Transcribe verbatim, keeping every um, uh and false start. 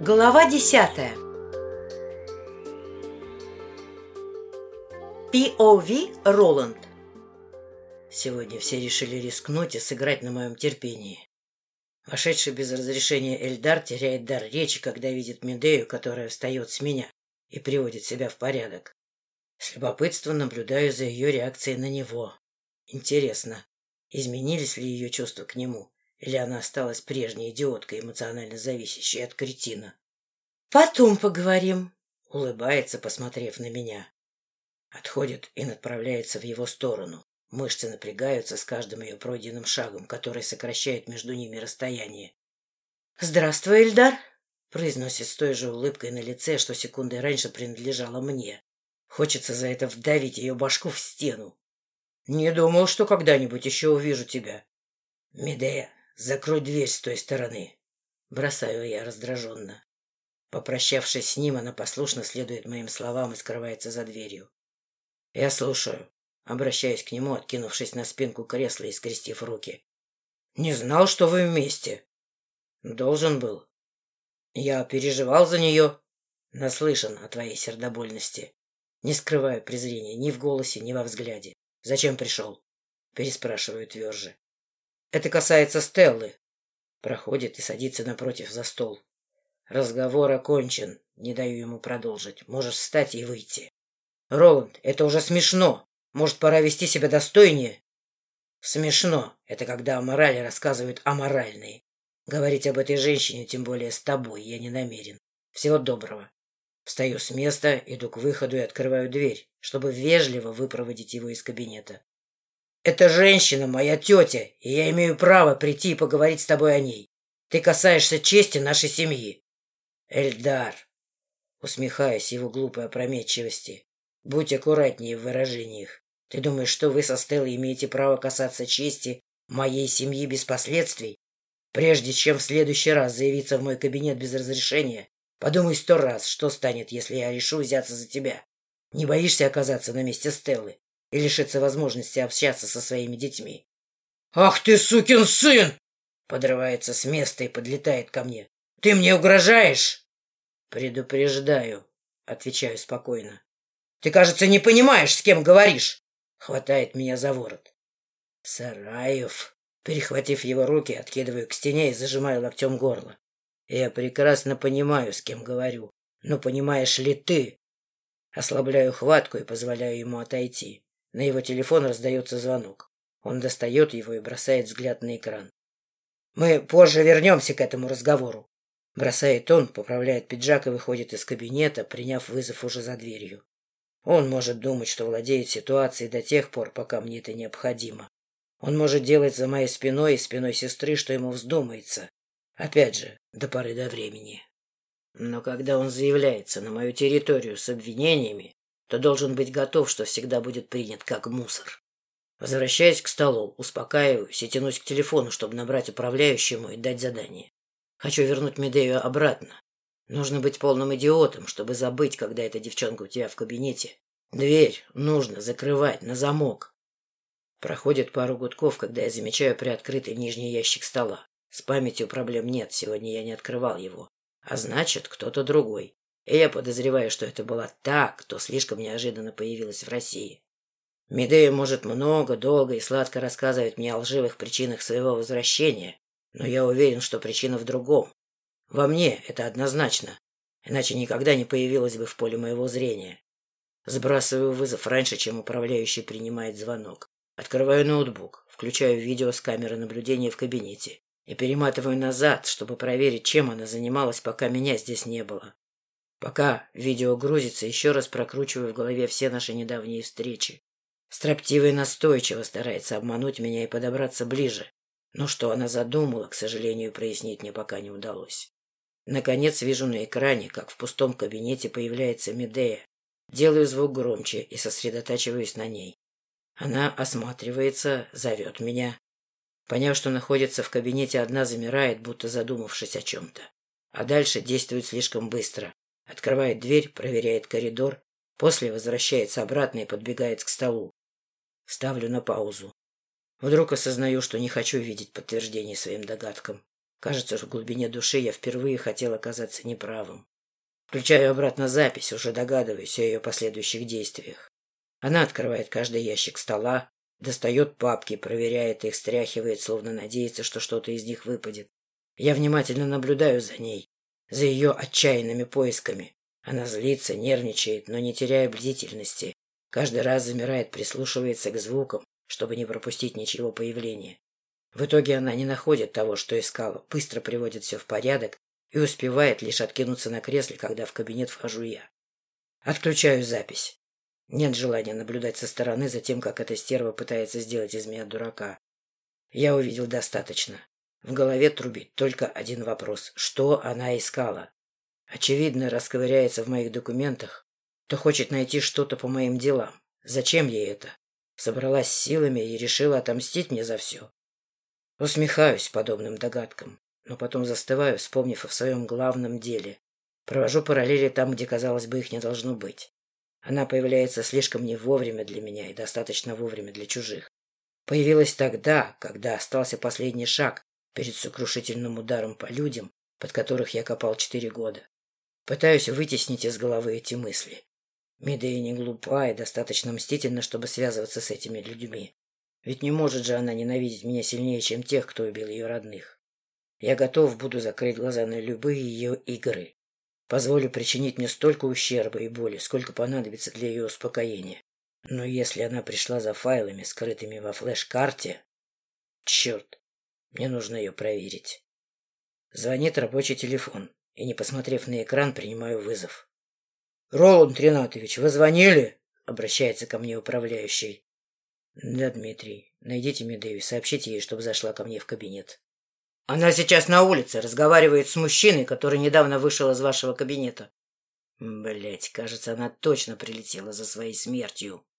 Глава десятая. пи о ви Роланд. Сегодня все решили рискнуть и сыграть на моем терпении. Вошедший без разрешения Эльдар теряет дар речи, когда видит Медею, которая встает с меня и приводит себя в порядок. С любопытством наблюдаю за ее реакцией на него. Интересно, изменились ли ее чувства к нему, или она осталась прежней идиоткой, эмоционально зависящей от кретина? «Потом поговорим», — улыбается, посмотрев на меня. Отходит и направляется в его сторону. Мышцы напрягаются с каждым ее пройденным шагом, который сокращает между ними расстояние. «Здравствуй, Эльдар», — произносит с той же улыбкой на лице, что секундой раньше принадлежала мне. Хочется за это вдавить ее башку в стену. «Не думал, что когда-нибудь еще увижу тебя». «Медея, закрой дверь с той стороны», — бросаю я раздраженно. Попрощавшись с ним, она послушно следует моим словам и скрывается за дверью. «Я слушаю», — обращаюсь к нему, откинувшись на спинку кресла и скрестив руки. «Не знал, что вы вместе». «Должен был. Я переживал за нее. Наслышан о твоей сердобольности. Не скрываю презрения ни в голосе, ни во взгляде. Зачем пришел?» Переспрашиваю тверже. «Это касается Стеллы». Проходит и садится напротив за стол. «Разговор окончен. Не даю ему продолжить. Можешь встать и выйти». «Роланд, это уже смешно. Может, пора вести себя достойнее?» «Смешно. Это когда о морали рассказывают аморальные. Говорить об этой женщине, тем более с тобой, я не намерен. Всего доброго». Встаю с места, иду к выходу и открываю дверь, чтобы вежливо выпроводить его из кабинета. «Эта женщина моя тетя, и я имею право прийти и поговорить с тобой о ней. Ты касаешься чести нашей семьи». «Эльдар», усмехаясь его глупой опрометчивости, будь аккуратнее в выражениях. Ты думаешь, что вы со Стеллой имеете право касаться чести моей семьи без последствий? Прежде чем в следующий раз заявиться в мой кабинет без разрешения, подумай сто раз, что станет, если я решу взяться за тебя. Не боишься оказаться на месте Стеллы и лишиться возможности общаться со своими детьми?» «Ах ты, сукин сын!» Подрывается с места и подлетает ко мне. «Ты мне угрожаешь?» «Предупреждаю», — отвечаю спокойно. «Ты, кажется, не понимаешь, с кем говоришь», — хватает меня за ворот. «Сараев», перехватив его руки, откидываю к стене и зажимаю локтем горло. «Я прекрасно понимаю, с кем говорю. Но понимаешь ли ты?» Ослабляю хватку и позволяю ему отойти. На его телефон раздается звонок. Он достает его и бросает взгляд на экран. «Мы позже вернемся к этому разговору», — бросает он, поправляет пиджак и выходит из кабинета, приняв вызов уже за дверью. Он может думать, что владеет ситуацией до тех пор, пока мне это необходимо. Он может делать за моей спиной и спиной сестры, что ему вздумается. Опять же, до поры до времени. Но когда он заявляется на мою территорию с обвинениями, то должен быть готов, что всегда будет принят как мусор. Возвращаясь к столу, успокаиваюсь и тянусь к телефону, чтобы набрать управляющему и дать задание. Хочу вернуть Медею обратно. Нужно быть полным идиотом, чтобы забыть, когда эта девчонка у тебя в кабинете. Дверь нужно закрывать на замок. Проходит пару гудков, когда я замечаю приоткрытый нижний ящик стола. С памятью проблем нет, сегодня я не открывал его. А значит, кто-то другой. И я подозреваю, что это была та, кто слишком неожиданно появилась в России. Медея может много, долго и сладко рассказывать мне о лживых причинах своего возвращения, но я уверен, что причина в другом. Во мне это однозначно, иначе никогда не появилась бы в поле моего зрения. Сбрасываю вызов раньше, чем управляющий принимает звонок. Открываю ноутбук, включаю видео с камеры наблюдения в кабинете и перематываю назад, чтобы проверить, чем она занималась, пока меня здесь не было. Пока видео грузится, еще раз прокручиваю в голове все наши недавние встречи. Строптиво и настойчиво старается обмануть меня и подобраться ближе. Но что она задумала, к сожалению, прояснить мне пока не удалось. Наконец вижу на экране, как в пустом кабинете появляется Медея. Делаю звук громче и сосредотачиваюсь на ней. Она осматривается, зовет меня. Поняв, что находится в кабинете одна, замирает, будто задумавшись о чем-то. А дальше действует слишком быстро. Открывает дверь, проверяет коридор, после возвращается обратно и подбегает к столу. Ставлю на паузу. Вдруг осознаю, что не хочу видеть подтверждение своим догадкам. Кажется, в глубине души я впервые хотел оказаться неправым. Включаю обратно запись, уже догадываюсь о ее последующих действиях. Она открывает каждый ящик стола, достает папки, проверяет их, стряхивает, словно надеется, что что-то из них выпадет. Я внимательно наблюдаю за ней, за ее отчаянными поисками. Она злится, нервничает, но не теряя бдительности. Каждый раз замирает, прислушивается к звукам, чтобы не пропустить ничего появления. В итоге она не находит того, что искала, быстро приводит все в порядок и успевает лишь откинуться на кресле, когда в кабинет вхожу я. Отключаю запись. Нет желания наблюдать со стороны за тем, как эта стерва пытается сделать из меня дурака. Я увидел достаточно. В голове трубит только один вопрос. Что она искала? Очевидно, расковыряется в моих документах, то хочет найти что-то по моим делам. Зачем ей это? Собралась силами и решила отомстить мне за все. Усмехаюсь подобным догадкам, но потом застываю, вспомнив о своем главном деле. Провожу параллели там, где, казалось бы, их не должно быть. Она появляется слишком не вовремя для меня и достаточно вовремя для чужих. Появилась тогда, когда остался последний шаг перед сокрушительным ударом по людям, под которых я копал четыре года. Пытаюсь вытеснить из головы эти мысли. Медея не глупа и достаточно мстительна, чтобы связываться с этими людьми. Ведь не может же она ненавидеть меня сильнее, чем тех, кто убил ее родных. Я готов буду закрыть глаза на любые ее игры. Позволю причинить мне столько ущерба и боли, сколько понадобится для ее успокоения. Но если она пришла за файлами, скрытыми во флеш-карте... Черт, мне нужно ее проверить. Звонит рабочий телефон, и, не посмотрев на экран, принимаю вызов. — Роланд Ринатович, вы звонили? — обращается ко мне управляющий. — Да, Дмитрий, найдите Медею и сообщите ей, чтобы зашла ко мне в кабинет. — Она сейчас на улице, разговаривает с мужчиной, который недавно вышел из вашего кабинета. Блять, кажется, она точно прилетела за своей смертью.